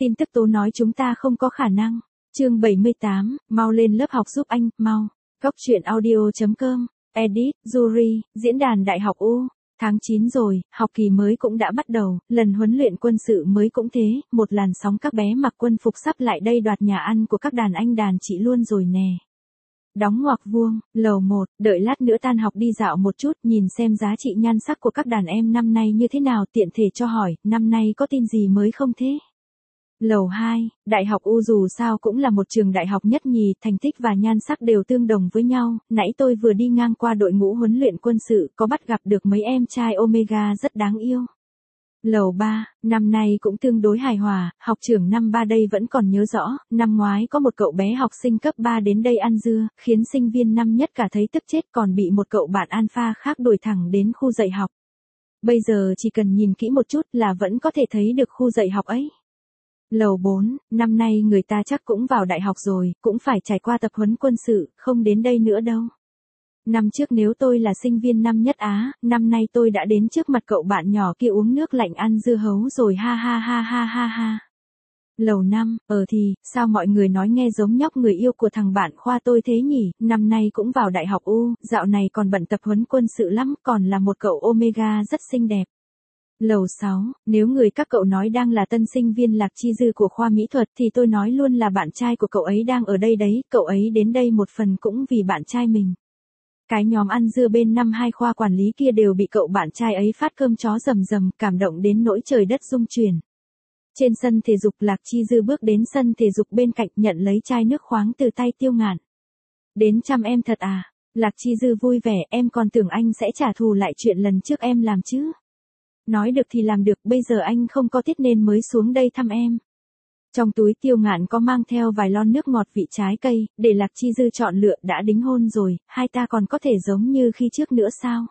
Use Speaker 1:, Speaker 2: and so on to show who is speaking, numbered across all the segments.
Speaker 1: tin tức tố nói chúng ta không có khả năng. Chương 78, mau lên lớp học giúp anh, mau. Góc truyện audio.com, edit, Yuri, diễn đàn Đại học U. Tháng 9 rồi, học kỳ mới cũng đã bắt đầu, lần huấn luyện quân sự mới cũng thế, một làn sóng các bé mặc quân phục sắp lại đây đoạt nhà ăn của các đàn anh đàn chị luôn rồi nè. Đóng ngoặc vuông, lầu 1, đợi lát nữa tan học đi dạo một chút, nhìn xem giá trị nhan sắc của các đàn em năm nay như thế nào, tiện thể cho hỏi, năm nay có tin gì mới không thế? Lầu 2, Đại học U dù sao cũng là một trường đại học nhất nhì, thành tích và nhan sắc đều tương đồng với nhau, nãy tôi vừa đi ngang qua đội ngũ huấn luyện quân sự, có bắt gặp được mấy em trai Omega rất đáng yêu. Lầu 3, năm nay cũng tương đối hài hòa, học trưởng năm 3 đây vẫn còn nhớ rõ, năm ngoái có một cậu bé học sinh cấp 3 đến đây ăn dưa, khiến sinh viên năm nhất cả thấy tức chết còn bị một cậu bạn alpha khác đuổi thẳng đến khu dạy học. Bây giờ chỉ cần nhìn kỹ một chút là vẫn có thể thấy được khu dạy học ấy. Lầu 4, năm nay người ta chắc cũng vào đại học rồi, cũng phải trải qua tập huấn quân sự, không đến đây nữa đâu. Năm trước nếu tôi là sinh viên năm nhất Á, năm nay tôi đã đến trước mặt cậu bạn nhỏ kia uống nước lạnh ăn dưa hấu rồi ha ha ha ha ha ha. Lầu 5, thì, sao mọi người nói nghe giống nhóc người yêu của thằng bạn khoa tôi thế nhỉ, năm nay cũng vào đại học U, dạo này còn bận tập huấn quân sự lắm, còn là một cậu Omega rất xinh đẹp. Lầu 6, nếu người các cậu nói đang là tân sinh viên Lạc Chi Dư của khoa mỹ thuật thì tôi nói luôn là bạn trai của cậu ấy đang ở đây đấy, cậu ấy đến đây một phần cũng vì bạn trai mình. Cái nhóm ăn dưa bên năm 2 khoa quản lý kia đều bị cậu bạn trai ấy phát cơm chó rầm rầm, cảm động đến nỗi trời đất rung chuyển. Trên sân thể dục Lạc Chi Dư bước đến sân thể dục bên cạnh nhận lấy chai nước khoáng từ tay Tiêu Ngạn. Đến chăm em thật à? Lạc Chi Dư vui vẻ, em còn tưởng anh sẽ trả thù lại chuyện lần trước em làm chứ. Nói được thì làm được, bây giờ anh không có tiết nên mới xuống đây thăm em. Trong túi Tiêu Ngạn có mang theo vài lon nước ngọt vị trái cây, để Lạc Chi Dư chọn lựa, đã đính hôn rồi, hai ta còn có thể giống như khi trước nữa sao?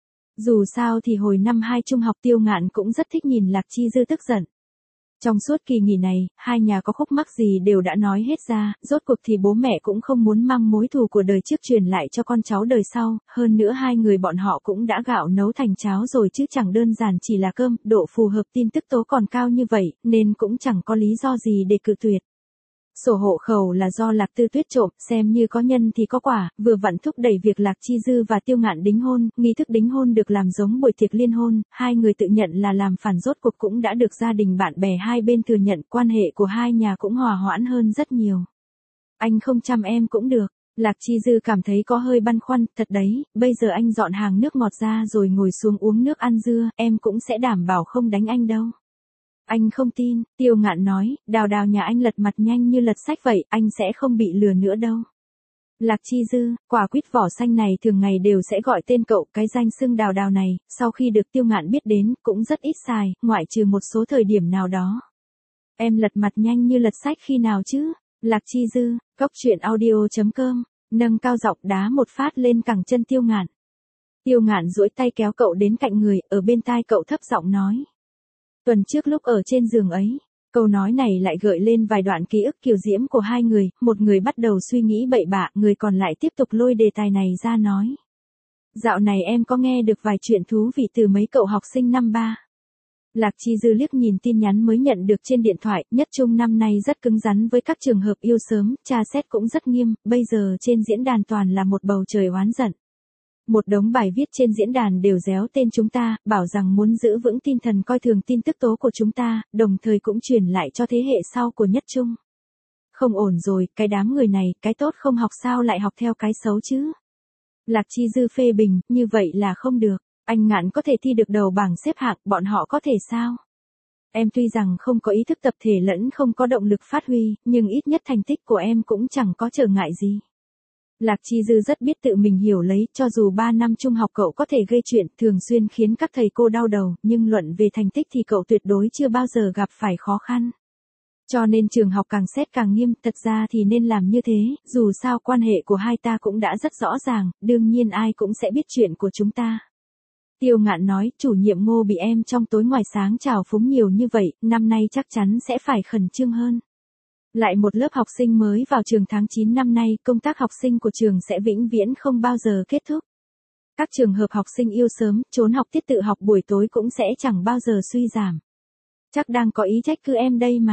Speaker 1: Dù sao thì hồi năm 2 trung học Tiêu Ngạn cũng rất thích nhìn Lạc Chi Dư tức giận. Trong suốt kỳ nghỉ này, hai nhà có khúc mắc gì đều đã nói hết ra, rốt cuộc thì bố mẹ cũng không muốn mang mối thù của đời trước truyền lại cho con cháu đời sau, hơn nữa hai người bọn họ cũng đã gạo nấu thành cháo rồi chứ chẳng đơn giản chỉ là cơm, độ phù hợp tin tức tố còn cao như vậy, nên cũng chẳng có lý do gì để cự tuyệt. Sổ hộ khẩu là do Lạc Tư Tuyết trộm, xem như có nhân thì có quả, vừa vặn thúc đẩy việc Lạc Chi Dư và Tiêu Ngạn đính hôn, nghi thức đính hôn được làm giống buổi tiệc liên hôn, hai người tự nhận là làm phản rốt cuộc cũng đã được gia đình bạn bè hai bên thừa nhận, quan hệ của hai nhà cũng hòa hoãn hơn rất nhiều. Anh không chăm em cũng được, Lạc Chi Dư cảm thấy có hơi băn khoăn, thật đấy, bây giờ anh dọn hàng nước ngọt ra rồi ngồi xuống uống nước ăn dưa, em cũng sẽ đảm bảo không đánh anh đâu. Anh không tin, Tiêu Ngạn nói, Đào Đào nhà anh lật mặt nhanh như lật sách vậy, anh sẽ không bị lừa nữa đâu. Lạc Chi Dư, quả quýt vỏ xanh này thường ngày đều sẽ gọi tên cậu, cái danh xưng Đào Đào này, sau khi được Tiêu Ngạn biết đến, cũng rất ít xài, ngoại trừ một số thời điểm nào đó. Em lật mặt nhanh như lật sách khi nào chứ? Lạc Chi Dư, góc truyện audio.com, nâng cao giọng đá một phát lên cẳng chân Tiêu Ngạn. Tiêu Ngạn duỗi tay kéo cậu đến cạnh người, ở bên tai cậu thấp giọng nói. Tuần trước lúc ở trên giường ấy, câu nói này lại gợi lên vài đoạn ký ức kiều diễm của hai người, một người bắt đầu suy nghĩ bậy bạ, người còn lại tiếp tục lôi đề tài này ra nói. Dạo này em có nghe được vài chuyện thú vị từ mấy cậu học sinh năm 3. Lạc Chi Dư liếc nhìn tin nhắn mới nhận được trên điện thoại, nhất trung năm nay rất cứng rắn với các trường hợp yêu sớm, tra xét cũng rất nghiêm, bây giờ trên diễn đàn toàn là một bầu trời oán giận. Một đống bài viết trên diễn đàn đều réo tên chúng ta, bảo rằng muốn giữ vững tinh thần coi thường tin tức tố của chúng ta, đồng thời cũng truyền lại cho thế hệ sau của nhất trung. Không ổn rồi, cái đám người này, cái tốt không học sao lại học theo cái xấu chứ? Lạc Chi Dư phê bình, như vậy là không được, anh Ngạn có thể thi được đầu bảng xếp hạng, bọn họ có thể sao? Em tuy rằng không có ý thức tập thể lẫn không có động lực phát huy, nhưng ít nhất thành tích của em cũng chẳng có trở ngại gì. Lạc Chi Dư rất biết tự mình hiểu lấy, cho dù 3 năm trung học cậu có thể gây chuyện, thường xuyên khiến các thầy cô đau đầu, nhưng luận về thành tích thì cậu tuyệt đối chưa bao giờ gặp phải khó khăn. Cho nên trường học càng xét càng nghiêm, thật ra thì nên làm như thế, dù sao quan hệ của hai ta cũng đã rất rõ ràng, đương nhiên ai cũng sẽ biết chuyện của chúng ta. Tiêu Ngạn nói, chủ nhiệm Ngô bị em trong tối ngoài sáng trào phúng nhiều như vậy, năm nay chắc chắn sẽ phải khẩn trương hơn. Lại một lớp học sinh mới vào trường tháng 9 năm nay, công tác học sinh của trường sẽ vĩnh viễn không bao giờ kết thúc. Các trường hợp học sinh yêu sớm, trốn học tiết tự học buổi tối cũng sẽ chẳng bao giờ suy giảm. Chắc đang có ý trách cứ em đây mà.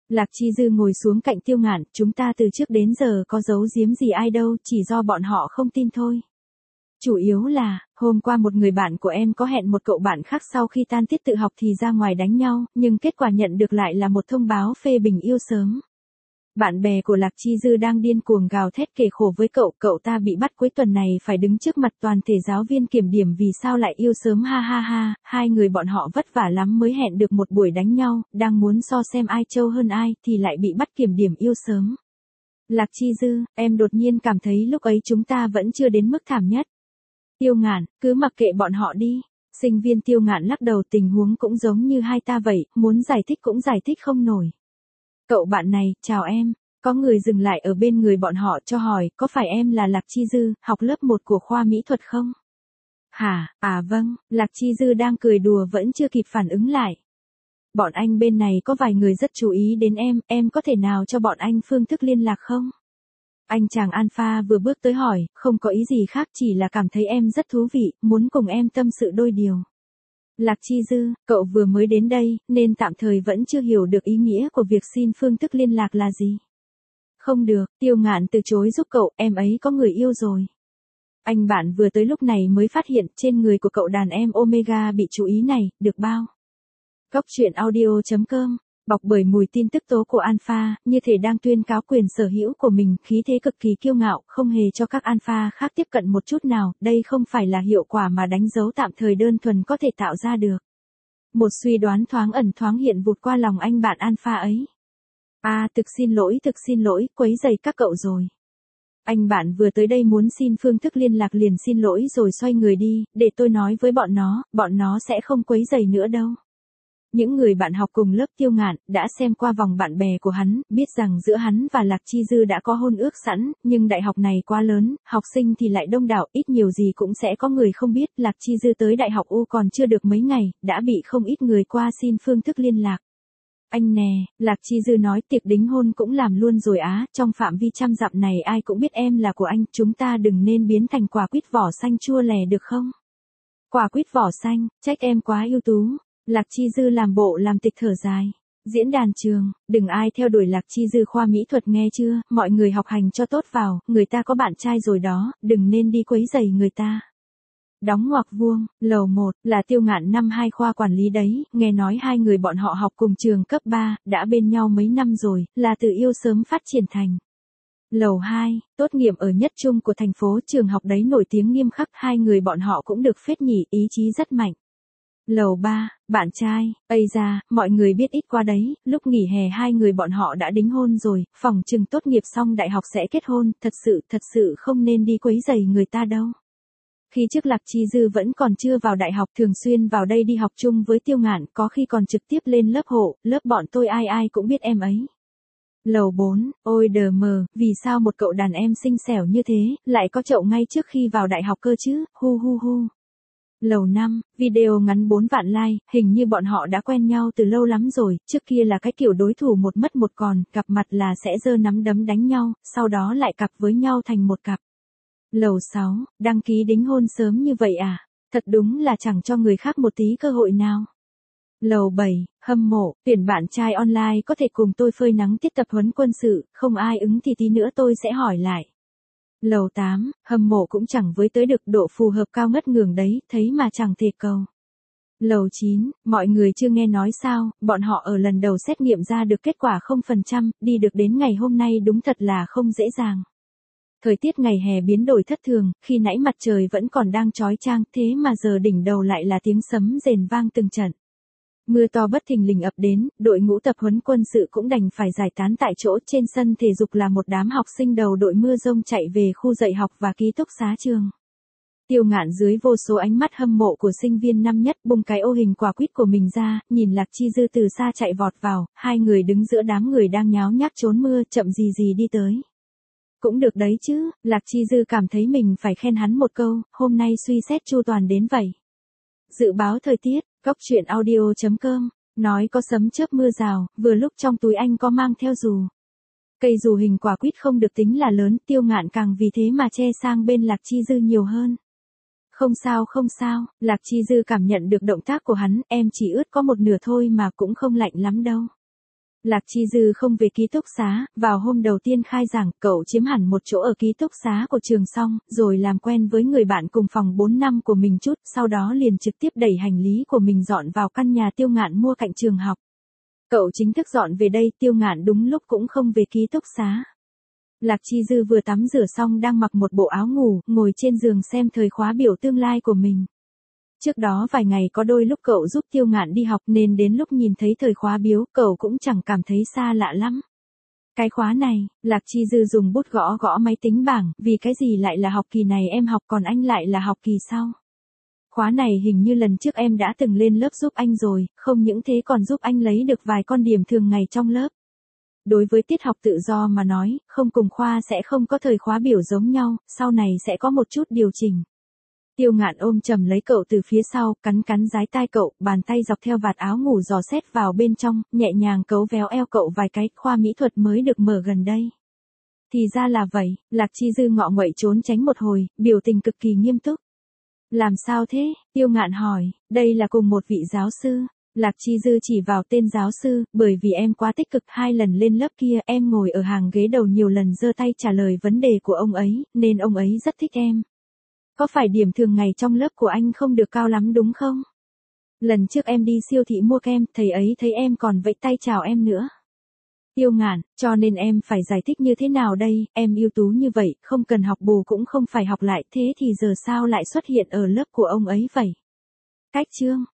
Speaker 1: Lạc Chi Dư ngồi xuống cạnh Tiêu Ngạn, chúng ta từ trước đến giờ có giấu giếm gì ai đâu, chỉ do bọn họ không tin thôi. Chủ yếu là, hôm qua một người bạn của em có hẹn một cậu bạn khác sau khi tan tiết tự học thì ra ngoài đánh nhau, nhưng kết quả nhận được lại là một thông báo phê bình yêu sớm. Bạn bè của Lạc Chi Dư đang điên cuồng gào thét kể khổ với cậu ta bị bắt cuối tuần này phải đứng trước mặt toàn thể giáo viên kiểm điểm vì sao lại yêu sớm ha ha ha, hai người bọn họ vất vả lắm mới hẹn được một buổi đánh nhau, đang muốn so xem ai trâu hơn ai thì lại bị bắt kiểm điểm yêu sớm. Lạc Chi Dư, em đột nhiên cảm thấy lúc ấy chúng ta vẫn chưa đến mức thảm nhất. Tiêu Ngạn, cứ mặc kệ bọn họ đi. Sinh viên Tiêu Ngạn lắc đầu, tình huống cũng giống như hai ta vậy, muốn giải thích cũng giải thích không nổi. Cậu bạn này, chào em. Có người dừng lại ở bên người bọn họ cho hỏi, có phải em là Lạc Chi Dư, học lớp 1 của khoa mỹ thuật không? Hả, à vâng, Lạc Chi Dư đang cười đùa vẫn chưa kịp phản ứng lại. Bọn anh bên này có vài người rất chú ý đến em có thể nào cho bọn anh phương thức liên lạc không? Anh chàng Alpha vừa bước tới hỏi, không có ý gì khác chỉ là cảm thấy em rất thú vị, muốn cùng em tâm sự đôi điều. Lạc Chi Dư, cậu vừa mới đến đây, nên tạm thời vẫn chưa hiểu được ý nghĩa của việc xin phương thức liên lạc là gì. Không được, Tiêu Ngạn từ chối giúp cậu, em ấy có người yêu rồi. Anh bạn vừa tới lúc này mới phát hiện trên người của cậu đàn em Omega bị chú ý này, được bao. Góc truyện audio.com, bọc bởi mùi tin tức tố của Alpha, như thể đang tuyên cáo quyền sở hữu của mình, khí thế cực kỳ kiêu ngạo, không hề cho các Alpha khác tiếp cận một chút nào, đây không phải là hiệu quả mà đánh dấu tạm thời đơn thuần có thể tạo ra được. Một suy đoán thoáng ẩn thoáng hiện vụt qua lòng anh bạn Alpha ấy. Thực xin lỗi, quấy rầy các cậu rồi. Anh bạn vừa tới đây muốn xin phương thức liên lạc liền xin lỗi rồi xoay người đi, để tôi nói với bọn nó sẽ không quấy rầy nữa đâu. Những người bạn học cùng lớp Tiêu Ngạn, đã xem qua vòng bạn bè của hắn, biết rằng giữa hắn và Lạc Chi Dư đã có hôn ước sẵn, nhưng đại học này quá lớn, học sinh thì lại đông đảo, ít nhiều gì cũng sẽ có người không biết, Lạc Chi Dư tới đại học U còn chưa được mấy ngày, đã bị không ít người qua xin phương thức liên lạc. Anh nè, Lạc Chi Dư nói tiệc đính hôn cũng làm luôn rồi á, trong phạm vi trăm dặm này ai cũng biết em là của anh, chúng ta đừng nên biến thành quả quýt vỏ xanh chua lè được không? Quả quýt vỏ xanh, trách em quá ưu tú. Lạc Chi Dư làm bộ làm tịch thở dài. Diễn đàn trường, đừng ai theo đuổi Lạc Chi Dư khoa mỹ thuật nghe chưa, mọi người học hành cho tốt vào, người ta có bạn trai rồi đó, đừng nên đi quấy rầy người ta. Đóng ngoặc vuông, lầu 1, là Tiêu Ngạn năm 2 khoa quản lý đấy, nghe nói hai người bọn họ học cùng trường cấp 3, đã bên nhau mấy năm rồi, là từ yêu sớm phát triển thành. Lầu 2, tốt nghiệp ở nhất trung của thành phố, trường học đấy nổi tiếng nghiêm khắc, hai người bọn họ cũng được phết nhỉ, ý chí rất mạnh. Lầu 3, bạn trai, ây da, mọi người biết ít qua đấy, lúc nghỉ hè hai người bọn họ đã đính hôn rồi, phỏng chừng tốt nghiệp xong đại học sẽ kết hôn, thật sự không nên đi quấy rầy người ta đâu. Khi trước Lạc Chi Dư vẫn còn chưa vào đại học thường xuyên vào đây đi học chung với Tiêu Ngạn, có khi còn trực tiếp lên lớp hộ, lớp bọn tôi ai cũng biết em ấy. Lầu 4, ôi đờ mờ, vì sao một cậu đàn em xinh xẻo như thế, lại có chậu ngay trước khi vào đại học cơ chứ, hu hu hu. Lầu 5, video ngắn 4 vạn like, hình như bọn họ đã quen nhau từ lâu lắm rồi, trước kia là cái kiểu đối thủ một mất một còn, gặp mặt là sẽ giơ nắm đấm đánh nhau, sau đó lại cặp với nhau thành một cặp. Lầu 6, đăng ký đính hôn sớm như vậy à? Thật đúng là chẳng cho người khác một tí cơ hội nào. Lầu 7, hâm mộ, tuyển bạn trai online có thể cùng tôi phơi nắng tiết tập huấn quân sự, không ai ứng thì tí nữa tôi sẽ hỏi lại. Lầu 8, hâm mộ cũng chẳng với tới được độ phù hợp cao ngất ngường đấy, thấy mà chẳng thể cầu. Lầu 9, mọi người chưa nghe nói sao, bọn họ ở lần đầu xét nghiệm ra được kết quả 0%, đi được đến ngày hôm nay đúng thật là không dễ dàng. Thời tiết ngày hè biến đổi thất thường, khi nãy mặt trời vẫn còn đang chói chang, thế mà giờ đỉnh đầu lại là tiếng sấm rền vang từng trận. Mưa to bất thình lình ập đến, đội ngũ tập huấn quân sự cũng đành phải giải tán tại chỗ, trên sân thể dục là một đám học sinh đầu đội mưa rông chạy về khu dạy học và ký túc xá trường. Tiêu Ngạn dưới vô số ánh mắt hâm mộ của sinh viên năm nhất bung cái ô hình quả quýt của mình ra, nhìn Lạc Chi Dư từ xa chạy vọt vào, hai người đứng giữa đám người đang nháo nhác trốn mưa, chậm gì đi tới. Cũng được đấy chứ, Lạc Chi Dư cảm thấy mình phải khen hắn một câu, hôm nay suy xét chu toàn đến vậy. Dự báo thời tiết, góc truyện audio.com, nói có sấm chớp mưa rào, vừa lúc trong túi anh có mang theo dù. Cây dù hình quả quýt không được tính là lớn, Tiêu Ngạn càng vì thế mà che sang bên Lạc Chi Dư nhiều hơn. Không sao, Lạc Chi Dư cảm nhận được động tác của hắn, em chỉ ướt có một nửa thôi mà cũng không lạnh lắm đâu. Lạc Chi Dư không về ký túc xá, vào hôm đầu tiên khai giảng, cậu chiếm hẳn một chỗ ở ký túc xá của trường xong, rồi làm quen với người bạn cùng phòng 4 năm của mình chút, sau đó liền trực tiếp đẩy hành lý của mình dọn vào căn nhà Tiêu Ngạn mua cạnh trường học. Cậu chính thức dọn về đây, Tiêu Ngạn đúng lúc cũng không về ký túc xá. Lạc Chi Dư vừa tắm rửa xong đang mặc một bộ áo ngủ, ngồi trên giường xem thời khóa biểu tương lai của mình. Trước đó vài ngày có đôi lúc cậu giúp Tiêu Ngạn đi học nên đến lúc nhìn thấy thời khóa biểu, cậu cũng chẳng cảm thấy xa lạ lắm. Cái khóa này, Lạc Chi Dư dùng bút gõ gõ máy tính bảng, vì cái gì lại là học kỳ này em học còn anh lại là học kỳ sau. Khóa này hình như lần trước em đã từng lên lớp giúp anh rồi, không những thế còn giúp anh lấy được vài con điểm thường ngày trong lớp. Đối với tiết học tự do mà nói, không cùng khoa sẽ không có thời khóa biểu giống nhau, sau này sẽ có một chút điều chỉnh. Tiêu Ngạn ôm chầm lấy cậu từ phía sau, cắn cắn dái tai cậu, bàn tay dọc theo vạt áo ngủ dò xét vào bên trong, nhẹ nhàng cấu véo eo cậu vài cái, khoa mỹ thuật mới được mở gần đây. Thì ra là vậy, Lạc Chi Dư ngọ nguậy trốn tránh một hồi, biểu tình cực kỳ nghiêm túc. Làm sao thế? Tiêu Ngạn hỏi, đây là cùng một vị giáo sư. Lạc Chi Dư chỉ vào tên giáo sư, bởi vì em quá tích cực 2 lần lên lớp kia, em ngồi ở hàng ghế đầu nhiều lần giơ tay trả lời vấn đề của ông ấy, nên ông ấy rất thích em. Có phải điểm thường ngày trong lớp của anh không được cao lắm đúng không? Lần trước em đi siêu thị mua kem, thầy ấy thấy em còn vẫy tay chào em nữa. Tiêu Ngạn, cho nên em phải giải thích như thế nào đây, em ưu tú như vậy, không cần học bù cũng không phải học lại, thế thì giờ sao lại xuất hiện ở lớp của ông ấy vậy? Cách chương